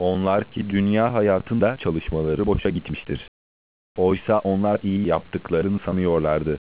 Onlar ki dünya hayatında çalışmaları boşa gitmiştir. Oysa onlar iyi yaptıklarını sanıyorlardı.